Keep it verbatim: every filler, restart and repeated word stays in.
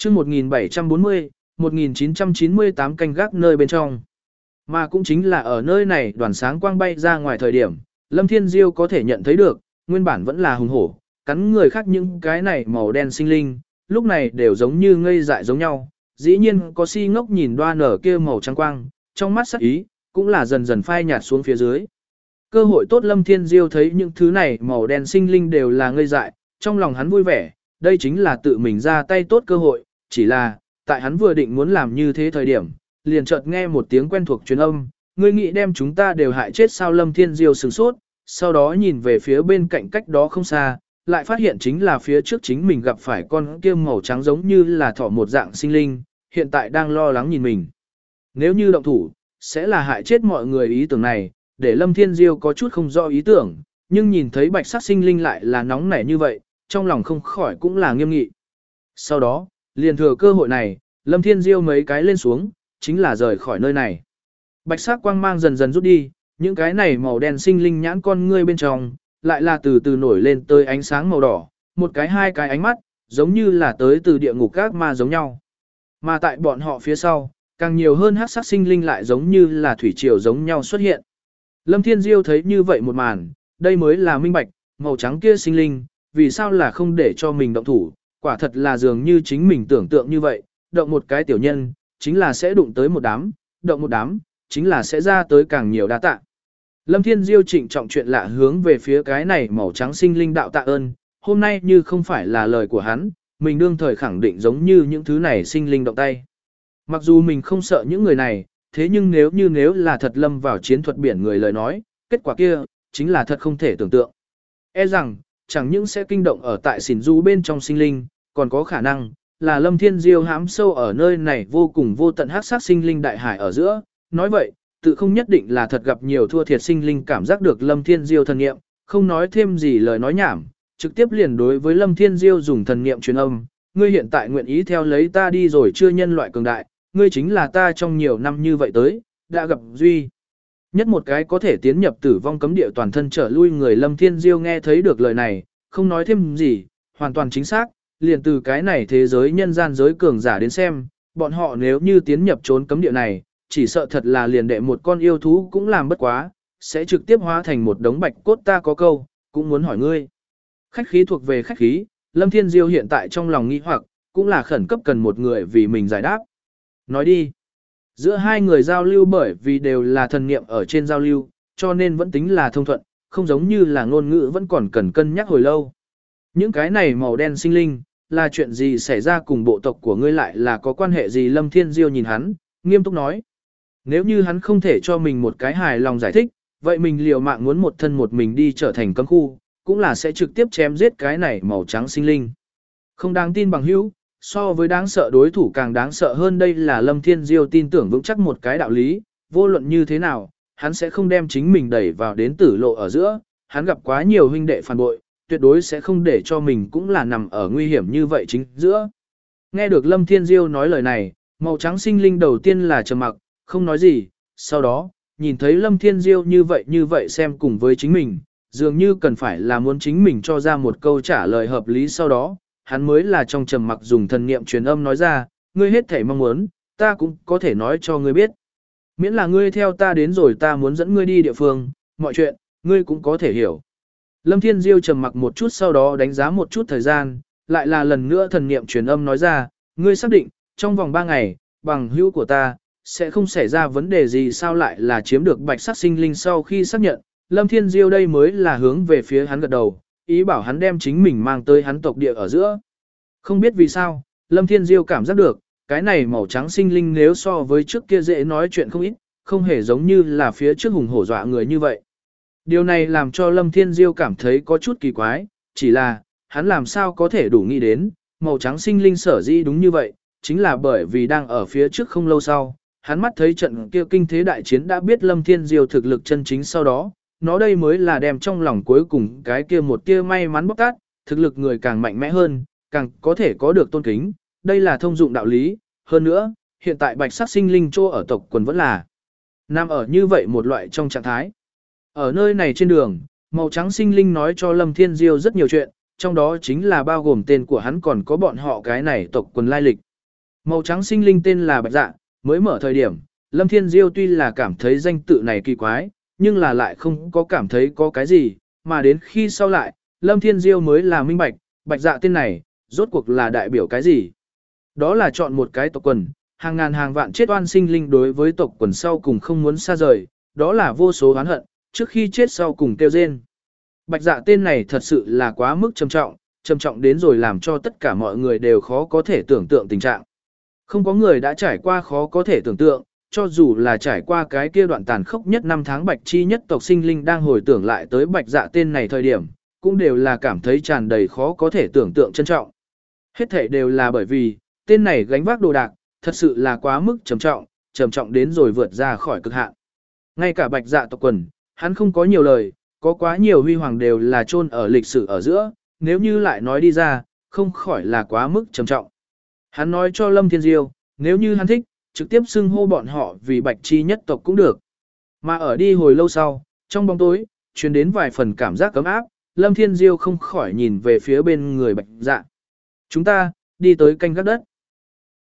chương một nghìn bảy trăm bốn mươi, một nghìn chín trăm chín mươi tám canh gác nơi bên trong. Mà cũng chính là ở nơi này đoàn sáng quang bay ra ngoài thời điểm, Lâm Thiên Diêu có thể nhận thấy được, nguyên bản vẫn là hùng hổ, cắn người khác những cái này màu đen sinh linh, lúc này đều giống như ngây dại giống nhau. Dĩ nhiên có si ngốc nhìn đoan nở kia màu trắng quang, trong mắt sắc ý, cũng là dần dần phai nhạt xuống phía dưới. Cơ hội tốt Lâm Thiên Diêu thấy những thứ này màu đen sinh linh đều là ngây dại, trong lòng hắn vui vẻ, đây chính là tự mình ra tay tốt cơ hội, chỉ là, tại hắn vừa định muốn làm như thế thời điểm, liền chợt nghe một tiếng quen thuộc truyền âm, ngươi nghĩ đem chúng ta đều hại chết sao? Lâm Thiên Diêu sửng sốt, sau đó nhìn về phía bên cạnh cách đó không xa, lại phát hiện chính là phía trước chính mình gặp phải con kia màu trắng giống như là thỏ một dạng sinh linh, hiện tại đang lo lắng nhìn mình. Nếu như động thủ, sẽ là hại chết mọi người, ý tưởng này, để Lâm Thiên Diêu có chút không rõ ý tưởng, nhưng nhìn thấy bạch sắc sinh linh lại là nóng nảy như vậy, trong lòng không khỏi cũng là nghiêm nghị. Sau đó, liền thừa cơ hội này, Lâm Thiên Diêu mấy cái lên xuống, chính là rời khỏi nơi này. Bạch sắc quang mang dần dần rút đi, những cái này màu đen sinh linh nhãn con ngươi bên trong, lại là từ từ nổi lên tới ánh sáng màu đỏ, một cái hai cái ánh mắt, giống như là tới từ địa ngục các ma giống nhau. Mà tại bọn họ phía sau, càng nhiều hơn hắc sắc sinh linh lại giống như là thủy triều giống nhau xuất hiện. Lâm Thiên Diêu thấy như vậy một màn, đây mới là minh bạch, màu trắng kia sinh linh, vì sao là không để cho mình động thủ, quả thật là dường như chính mình tưởng tượng như vậy, động một cái tiểu nhân, chính là sẽ đụng tới một đám, động một đám, chính là sẽ ra tới càng nhiều đa tạ. Lâm Thiên Diêu trịnh trọng chuyện lạ hướng về phía cái này màu trắng sinh linh đạo tạ ơn, hôm nay như không phải là lời của hắn, mình đương thời khẳng định giống như những thứ này sinh linh động tay. Mặc dù mình không sợ những người này, thế nhưng nếu như nếu là thật lâm vào chiến thuật biển người lời nói, kết quả kia, chính là thật không thể tưởng tượng. E rằng, chẳng những sẽ kinh động ở tại xỉn du bên trong sinh linh, còn có khả năng, là Lâm Thiên Diêu hãm sâu ở nơi này vô cùng vô tận hắc sát sinh linh đại hải ở giữa. Nói vậy, tự không nhất định là thật gặp nhiều thua thiệt sinh linh cảm giác được Lâm Thiên Diêu thần niệm, không nói thêm gì lời nói nhảm, trực tiếp liền đối với Lâm Thiên Diêu dùng thần niệm truyền âm, ngươi hiện tại nguyện ý theo lấy ta đi rồi chưa nhân loại cường đại, ngươi chính là ta trong nhiều năm như vậy tới, đã gặp duy nhất một cái có thể tiến nhập tử vong cấm địa toàn thân trở lui người. Lâm Thiên Diêu nghe thấy được lời này, không nói thêm gì, hoàn toàn chính xác, liền từ cái này thế giới nhân gian giới cường giả đến xem, bọn họ nếu như tiến nhập trốn cấm địa này, chỉ sợ thật là liền đệ một con yêu thú cũng làm bất quá, sẽ trực tiếp hóa thành một đống bạch cốt. Ta có câu, cũng muốn hỏi ngươi. Khách khí thuộc về khách khí, Lâm Thiên Diêu hiện tại trong lòng nghi hoặc, cũng là khẩn cấp cần một người vì mình giải đáp. Nói đi. Giữa hai người giao lưu bởi vì đều là thần niệm ở trên giao lưu, cho nên vẫn tính là thông thuận, không giống như là ngôn ngữ vẫn còn cần cân nhắc hồi lâu. Những cái này màu đen sinh linh, là chuyện gì xảy ra cùng bộ tộc của ngươi lại là có quan hệ gì? Lâm Thiên Diêu nhìn hắn, nghiêm túc nói. Nếu như hắn không thể cho mình một cái hài lòng giải thích, vậy mình liều mạng muốn một thân một mình đi trở thành cấm khu, cũng là sẽ trực tiếp chém giết cái này màu trắng sinh linh. Không đáng tin bằng hữu, so với đáng sợ đối thủ càng đáng sợ hơn, đây là Lâm Thiên Diêu tin tưởng vững chắc một cái đạo lý, vô luận như thế nào, hắn sẽ không đem chính mình đẩy vào đến tử lộ ở giữa, hắn gặp quá nhiều huynh đệ phản bội, tuyệt đối sẽ không để cho mình cũng là nằm ở nguy hiểm như vậy chính giữa. Nghe được Lâm Thiên Diêu nói lời này, màu trắng sinh linh đầu tiên là trầm mặc, không nói gì, sau đó, nhìn thấy Lâm Thiên Diêu như vậy như vậy xem cùng với chính mình, dường như cần phải là muốn chính mình cho ra một câu trả lời hợp lý, sau đó, hắn mới là trong trầm mặc dùng thần niệm truyền âm nói ra, ngươi hết thảy mong muốn, ta cũng có thể nói cho ngươi biết. Miễn là ngươi theo ta đến rồi ta muốn dẫn ngươi đi địa phương, mọi chuyện, ngươi cũng có thể hiểu. Lâm Thiên Diêu trầm mặc một chút sau đó đánh giá một chút thời gian, lại là lần nữa thần niệm truyền âm nói ra, ngươi xác định, trong vòng ba ngày, bằng hữu của ta, sẽ không xảy ra vấn đề gì sao? Lại là chiếm được bạch sắc sinh linh sau khi xác nhận, Lâm Thiên Diêu đây mới là hướng về phía hắn gật đầu, ý bảo hắn đem chính mình mang tới hắn tộc địa ở giữa. Không biết vì sao, Lâm Thiên Diêu cảm giác được, cái này màu trắng sinh linh nếu so với trước kia dễ nói chuyện không ít, không hề giống như là phía trước hùng hổ dọa người như vậy. Điều này làm cho Lâm Thiên Diêu cảm thấy có chút kỳ quái, chỉ là, hắn làm sao có thể đủ nghĩ đến, màu trắng sinh linh sở dĩ đúng như vậy, chính là bởi vì đang ở phía trước không lâu sau, hắn mắt thấy trận kia kinh thế đại chiến đã biết Lâm Thiên Diêu thực lực chân chính, sau đó, nó đây mới là đem trong lòng cuối cùng cái kia một kia may mắn bóc tát, thực lực người càng mạnh mẽ hơn, càng có thể có được tôn kính, đây là thông dụng đạo lý, hơn nữa, hiện tại bạch sắc sinh linh chỗ ở tộc quần vẫn là nằm ở như vậy một loại trong trạng thái. Ở nơi này trên đường, màu trắng sinh linh nói cho Lâm Thiên Diêu rất nhiều chuyện, trong đó chính là bao gồm tên của hắn còn có bọn họ cái này tộc quần lai lịch. Màu trắng sinh linh tên là Bạch Dạ, mới mở thời điểm, Lâm Thiên Diêu tuy là cảm thấy danh tự này kỳ quái, nhưng là lại không có cảm thấy có cái gì, mà đến khi sau lại, Lâm Thiên Diêu mới là minh bạch, Bạch Dạ tên này, rốt cuộc là đại biểu cái gì. Đó là chọn một cái tộc quần, hàng ngàn hàng vạn chết oan sinh linh đối với tộc quần sau cùng không muốn xa rời, đó là vô số oán hận, trước khi chết sau cùng kêu rên. Bạch Dạ tên này thật sự là quá mức trầm trọng, trầm trọng đến rồi làm cho tất cả mọi người đều khó có thể tưởng tượng tình trạng. Không có người đã trải qua khó có thể tưởng tượng, cho dù là trải qua cái kia đoạn tàn khốc nhất năm tháng Bạch chi nhất tộc sinh linh đang hồi tưởng lại tới Bạch Dạ tên này thời điểm, cũng đều là cảm thấy tràn đầy khó có thể tưởng tượng trân trọng. Hết thảy đều là bởi vì, tên này gánh vác đồ đạc, thật sự là quá mức trầm trọng, trầm trọng đến rồi vượt ra khỏi cực hạn. Ngay cả Bạch Dạ tộc quần, hắn không có nhiều lời, có quá nhiều huy hoàng đều là chôn ở lịch sử ở giữa, nếu như lại nói đi ra, không khỏi là quá mức trầm trọng. Hắn nói cho Lâm Thiên Diêu, nếu như hắn thích, trực tiếp xưng hô bọn họ vì Bạch chi nhất tộc cũng được. Mà ở đi hồi lâu sau, trong bóng tối, truyền đến vài phần cảm giác cấm áp, Lâm Thiên Diêu không khỏi nhìn về phía bên người Bạch Dạ. Chúng ta, đi tới canh gác đất.